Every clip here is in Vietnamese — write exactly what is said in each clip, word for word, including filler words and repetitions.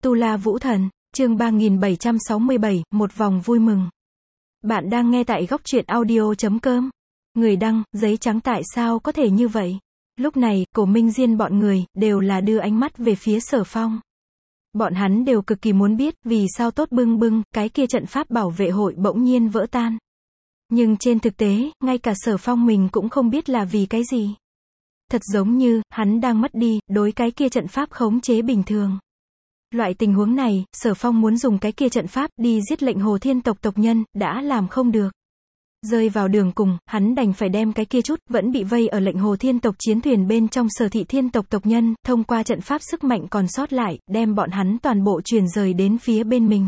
Tu La Vũ Thần, chương ba nghìn bảy trăm sáu mươi bảy, một vòng vui mừng. Bạn đang nghe tại góc truyện audio chấm com. Người đăng, giấy trắng tại sao có thể như vậy? Lúc này, Cổ Minh Diên bọn người, đều là đưa ánh mắt về phía Sở Phong. Bọn hắn đều cực kỳ muốn biết, vì sao tốt bưng bưng, cái kia trận pháp bảo vệ hội bỗng nhiên vỡ tan. Nhưng trên thực tế, ngay cả Sở Phong mình cũng không biết là vì cái gì. Thật giống như, hắn đang mất đi, đối cái kia trận pháp khống chế bình thường. Loại tình huống này, Sở Phong muốn dùng cái kia trận pháp đi giết lệnh Hồ Thiên tộc tộc nhân, đã làm không được. Rơi vào đường cùng, hắn đành phải đem cái kia chút, vẫn bị vây ở lệnh Hồ Thiên tộc chiến thuyền bên trong Sở Thị Thiên tộc tộc nhân, thông qua trận pháp sức mạnh còn sót lại, đem bọn hắn toàn bộ chuyển rời đến phía bên mình.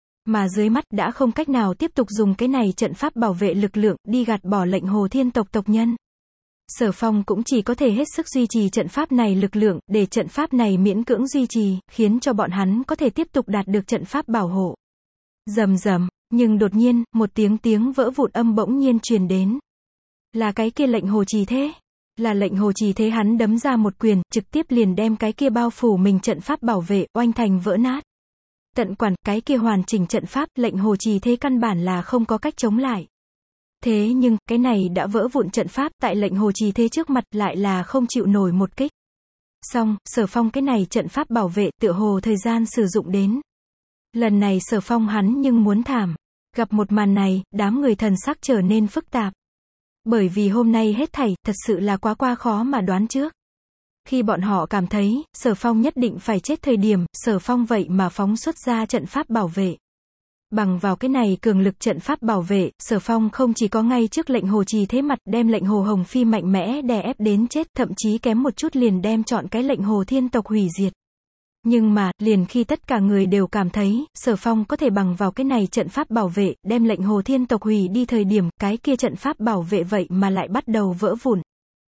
Mà dưới mắt, đã không cách nào tiếp tục dùng cái này trận pháp bảo vệ lực lượng, đi gạt bỏ lệnh Hồ Thiên tộc tộc nhân. Sở Phong cũng chỉ có thể hết sức duy trì trận pháp này lực lượng, để trận pháp này miễn cưỡng duy trì, khiến cho bọn hắn có thể tiếp tục đạt được trận pháp bảo hộ. Rầm rầm, nhưng đột nhiên, một tiếng tiếng vỡ vụn âm bỗng nhiên truyền đến. Là cái kia lệnh Hồ Trì Thế. Là lệnh Hồ Trì Thế, hắn đấm ra một quyền, trực tiếp liền đem cái kia bao phủ mình trận pháp bảo vệ, oanh thành vỡ nát. Tận quản, cái kia hoàn chỉnh trận pháp, lệnh Hồ Trì Thế căn bản là không có cách chống lại. Thế nhưng, cái này đã vỡ vụn trận pháp, tại lệnh Hồ Trì Thế trước mặt, lại là không chịu nổi một kích. Xong, Sở Phong cái này trận pháp bảo vệ, tựa hồ thời gian sử dụng đến. Lần này Sở Phong hắn nhưng muốn thảm. Gặp một màn này, đám người thần sắc trở nên phức tạp. Bởi vì hôm nay hết thảy, thật sự là quá qua khó mà đoán trước. Khi bọn họ cảm thấy, Sở Phong nhất định phải chết thời điểm, Sở Phong vậy mà phóng xuất ra trận pháp bảo vệ. Bằng vào cái này cường lực trận pháp bảo vệ, Sở Phong không chỉ có ngay trước lệnh Hồ Trì Thế mặt, đem lệnh Hồ Hồng Phi mạnh mẽ đè ép đến chết, thậm chí kém một chút liền đem chọn cái lệnh Hồ Thiên tộc hủy diệt. Nhưng mà, liền khi tất cả người đều cảm thấy, Sở Phong có thể bằng vào cái này trận pháp bảo vệ, đem lệnh Hồ Thiên tộc hủy đi thời điểm, cái kia trận pháp bảo vệ vậy mà lại bắt đầu vỡ vụn.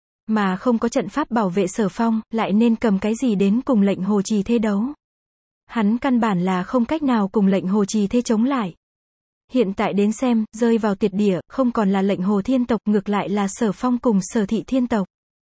Mà không có trận pháp bảo vệ Sở Phong, lại nên cầm cái gì đến cùng lệnh Hồ Trì Thế đấu? Hắn căn bản là không cách nào cùng lệnh Hồ Trì Thế chống lại. Hiện tại đến xem, rơi vào tuyệt địa, không còn là lệnh Hồ Thiên tộc, ngược lại là Sở Phong cùng Sở Thị Thiên tộc.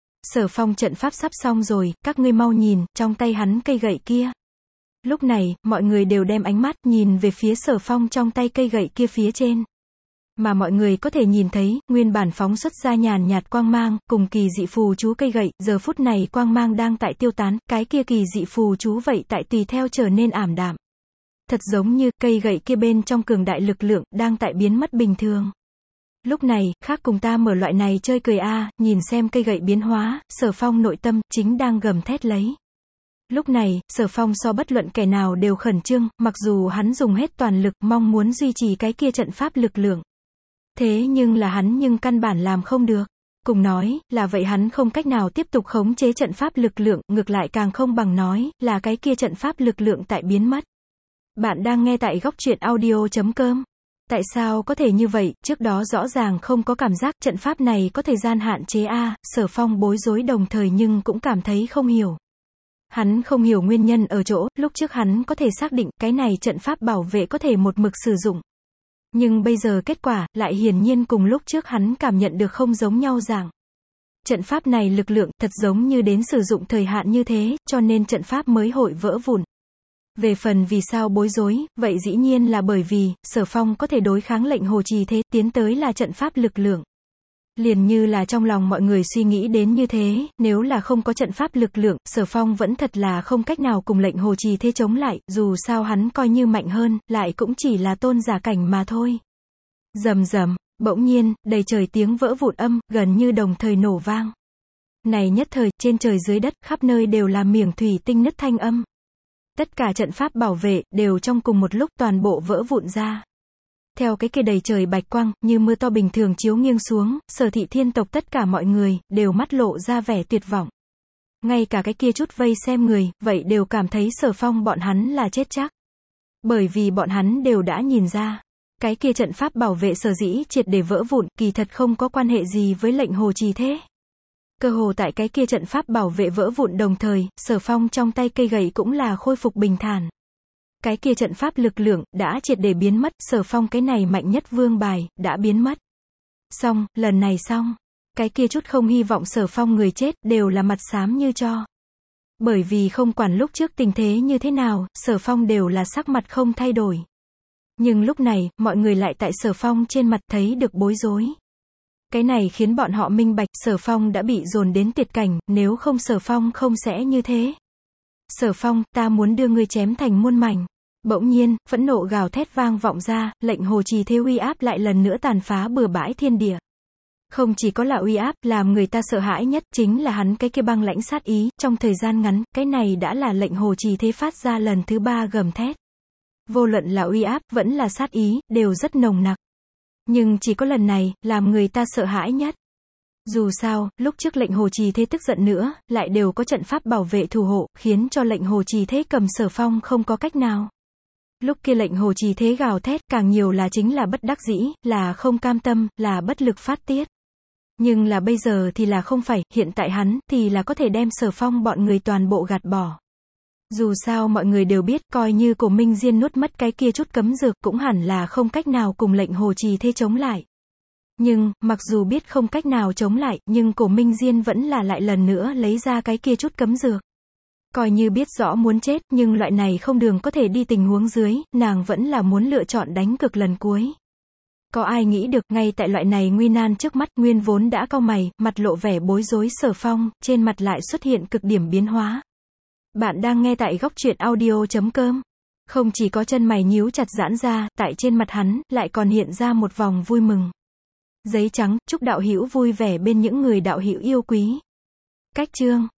Sở Phong trận pháp sắp xong rồi, các ngươi mau nhìn, trong tay hắn cây gậy kia. Lúc này, mọi người đều đem ánh mắt nhìn về phía Sở Phong trong tay cây gậy kia phía trên. Mà mọi người có thể nhìn thấy, nguyên bản phóng xuất ra nhàn nhạt quang mang, cùng kỳ dị phù chú cây gậy, giờ phút này quang mang đang tại tiêu tán, cái kia kỳ dị phù chú vậy tại tùy theo trở nên ảm đạm. Thật giống như, cây gậy kia bên trong cường đại lực lượng, đang tại biến mất bình thường. Lúc này, khác cùng ta mở loại này chơi cười a, à, nhìn xem cây gậy biến hóa, Sở Phong nội tâm, chính đang gầm thét lấy. Lúc này, Sở Phong so bất luận kẻ nào đều khẩn trương, mặc dù hắn dùng hết toàn lực, mong muốn duy trì cái kia trận pháp lực lượng. Thế nhưng là hắn nhưng căn bản làm không được. Cùng nói, là vậy hắn không cách nào tiếp tục khống chế trận pháp lực lượng, ngược lại càng không bằng nói, là cái kia trận pháp lực lượng tại biến mất. Bạn đang nghe tại góc truyện audio chấm com. Tại sao có thể như vậy, trước đó rõ ràng không có cảm giác trận pháp này có thời gian hạn chế a, à, Sở Phong bối rối đồng thời nhưng cũng cảm thấy không hiểu. Hắn không hiểu nguyên nhân ở chỗ, lúc trước hắn có thể xác định, cái này trận pháp bảo vệ có thể một mực sử dụng. Nhưng bây giờ kết quả, lại hiển nhiên cùng lúc trước hắn cảm nhận được không giống nhau dạng. Trận pháp này lực lượng, thật giống như đến sử dụng thời hạn như thế, cho nên trận pháp mới hội vỡ vụn. Về phần vì sao bối rối, vậy dĩ nhiên là bởi vì, Sở Phong có thể đối kháng lệnh Hồ Trì Thế, tiến tới là trận pháp lực lượng. Liền như là trong lòng mọi người suy nghĩ đến như thế, nếu là không có trận pháp lực lượng, Sở Phong vẫn thật là không cách nào cùng lệnh Hồ Trì Thế chống lại, dù sao hắn coi như mạnh hơn, lại cũng chỉ là tôn giả cảnh mà thôi. Rầm rầm, bỗng nhiên, đầy trời tiếng vỡ vụn âm, gần như đồng thời nổ vang. Này nhất thời, trên trời dưới đất, khắp nơi đều là miệng thủy tinh nứt thanh âm. Tất cả trận pháp bảo vệ, đều trong cùng một lúc toàn bộ vỡ vụn ra. Theo cái kia đầy trời bạch quang, như mưa to bình thường chiếu nghiêng xuống, Sở Thị Thiên tộc tất cả mọi người, đều mắt lộ ra vẻ tuyệt vọng. Ngay cả cái kia chút vây xem người, vậy đều cảm thấy Sở Phong bọn hắn là chết chắc. Bởi vì bọn hắn đều đã nhìn ra. Cái kia trận pháp bảo vệ sở dĩ triệt để vỡ vụn, kỳ thật không có quan hệ gì với lệnh Hồ Trì Thế. Cơ hồ tại cái kia trận pháp bảo vệ vỡ vụn đồng thời, Sở Phong trong tay cây gậy cũng là khôi phục bình thản. Cái kia trận pháp lực lượng, đã triệt để biến mất, Sở Phong cái này mạnh nhất vương bài, đã biến mất. Xong, lần này xong. Cái kia chút không hy vọng Sở Phong người chết, đều là mặt xám như tro. Bởi vì không quản lúc trước tình thế như thế nào, Sở Phong đều là sắc mặt không thay đổi. Nhưng lúc này, mọi người lại tại Sở Phong trên mặt thấy được bối rối. Cái này khiến bọn họ minh bạch, Sở Phong đã bị dồn đến tuyệt cảnh, nếu không Sở Phong không sẽ như thế. Sở Phong, ta muốn đưa ngươi chém thành muôn mảnh. Bỗng nhiên, phẫn nộ gào thét vang vọng ra, lệnh hồ trì thế uy áp lại lần nữa tàn phá bừa bãi thiên địa. Không chỉ có là uy áp, làm người ta sợ hãi nhất, chính là hắn cái kia băng lãnh sát ý, trong thời gian ngắn, cái này đã là lệnh hồ trì thế phát ra lần thứ ba gầm thét. Vô luận là uy áp, vẫn là sát ý, đều rất nồng nặc. Nhưng chỉ có lần này, làm người ta sợ hãi nhất. Dù sao, lúc trước lệnh hồ trì thế tức giận nữa, lại đều có trận pháp bảo vệ thủ hộ, khiến cho lệnh hồ trì thế cầm Sở Phong không có cách nào. Lúc kia lệnh hồ trì thế gào thét, càng nhiều là chính là bất đắc dĩ, là không cam tâm, là bất lực phát tiết. Nhưng là bây giờ thì là không phải, hiện tại hắn, thì là có thể đem Sở Phong bọn người toàn bộ gạt bỏ. Dù sao mọi người đều biết, coi như Cổ Minh Diên nuốt mất cái kia chút cấm dược, cũng hẳn là không cách nào cùng lệnh hồ trì thế chống lại. Nhưng, mặc dù biết không cách nào chống lại, nhưng Cổ Minh Diên vẫn là lại lần nữa lấy ra cái kia chút cấm dược. Coi như biết rõ muốn chết, nhưng loại này không đường có thể đi tình huống dưới, nàng vẫn là muốn lựa chọn đánh cược lần cuối. Có ai nghĩ được, ngay tại loại này nguy nan trước mắt, nguyên vốn đã cau mày, mặt lộ vẻ bối rối Sở Phong, trên mặt lại xuất hiện cực điểm biến hóa. Bạn đang nghe tại góc truyện audio chấm com. Không chỉ có chân mày nhíu chặt giãn ra, tại trên mặt hắn, lại còn hiện ra một vòng vui mừng. Giấy trắng, chúc đạo hữu vui vẻ bên những người đạo hữu yêu quý. Cách chương